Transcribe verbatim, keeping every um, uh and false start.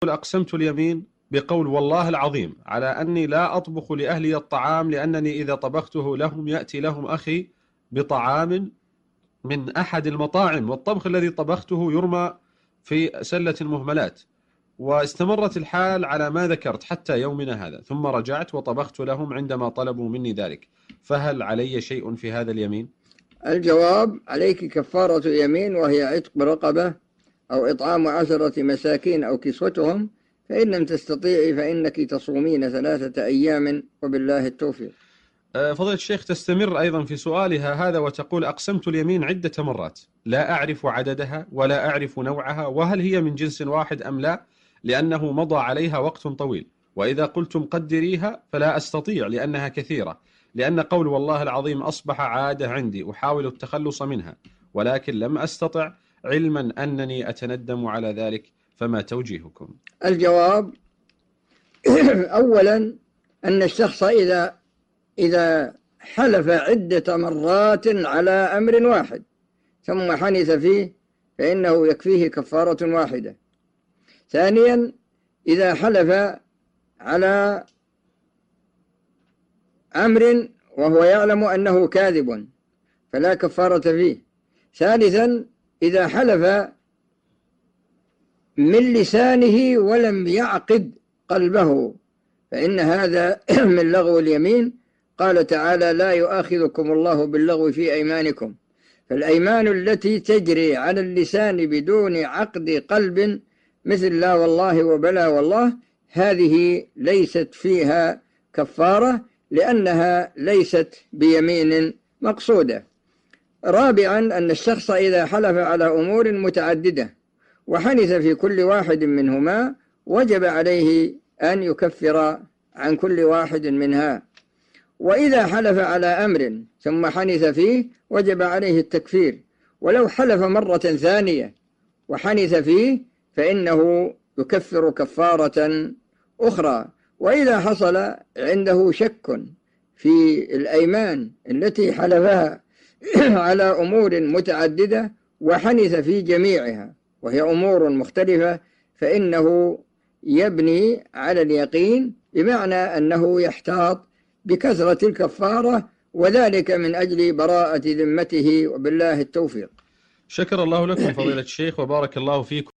أقسمت اليمين بقول والله العظيم على أني لا أطبخ لأهلي الطعام، لأنني إذا طبخته لهم يأتي لهم أخي بطعام من أحد المطاعم، والطبخ الذي طبخته يرمى في سلة المهملات. واستمرت الحال على ما ذكرت حتى يومنا هذا، ثم رجعت وطبخت لهم عندما طلبوا مني ذلك، فهل علي شيء في هذا اليمين؟ الجواب: عليك كفارة يمين، وهي عتق رقبة أو إطعام عشرة مساكين أو كسوتهم، فإن لم تستطيعي فإنك تصومين ثلاثة أيام، وبالله التوفيق. فضيلة الشيخ تستمر أيضا في سؤالها هذا وتقول: أقسمت اليمين عدة مرات، لا أعرف عددها ولا أعرف نوعها، وهل هي من جنس واحد أم لا، لأنه مضى عليها وقت طويل، وإذا قلتم قدريها فلا أستطيع لأنها كثيرة، لأن قول والله العظيم أصبح عادة عندي أحاول التخلص منها ولكن لم أستطع، علما أنني أتندم على ذلك، فما توجيهكم؟ الجواب: أولا أن الشخص إذا إذا حلف عدة مرات على أمر واحد ثم حنث فيه فإنه يكفيه كفارة واحدة. ثانيا إذا حلف على أمر وهو يعلم أنه كاذب فلا كفارة فيه. ثالثا إذا حلف من لسانه ولم يعقد قلبه فإن هذا من لغو اليمين. قال تعالى: لا يؤاخذكم الله باللغو في أيمانكم. فالأيمان التي تجري على اللسان بدون عقد قلب مثل لا والله وبلا والله، هذه ليست فيها كفارة لأنها ليست بيمين مقصودة. رابعا أن الشخص إذا حلف على أمور متعددة وحنث في كل واحد منهما وجب عليه أن يكفر عن كل واحد منها. وإذا حلف على أمر ثم حنث فيه وجب عليه التكفير، ولو حلف مرة ثانية وحنث فيه فإنه يكفر كفارة أخرى. وإذا حصل عنده شك في الأيمان التي حلفها على أمور متعددة وحنث في جميعها وهي أمور مختلفة، فإنه يبني على اليقين، بمعنى أنه يحتاط بكثرة الكفارة، وذلك من أجل براءة ذمته، وبالله التوفيق. شكر الله لكم فضيلة الشيخ وبارك الله فيكم.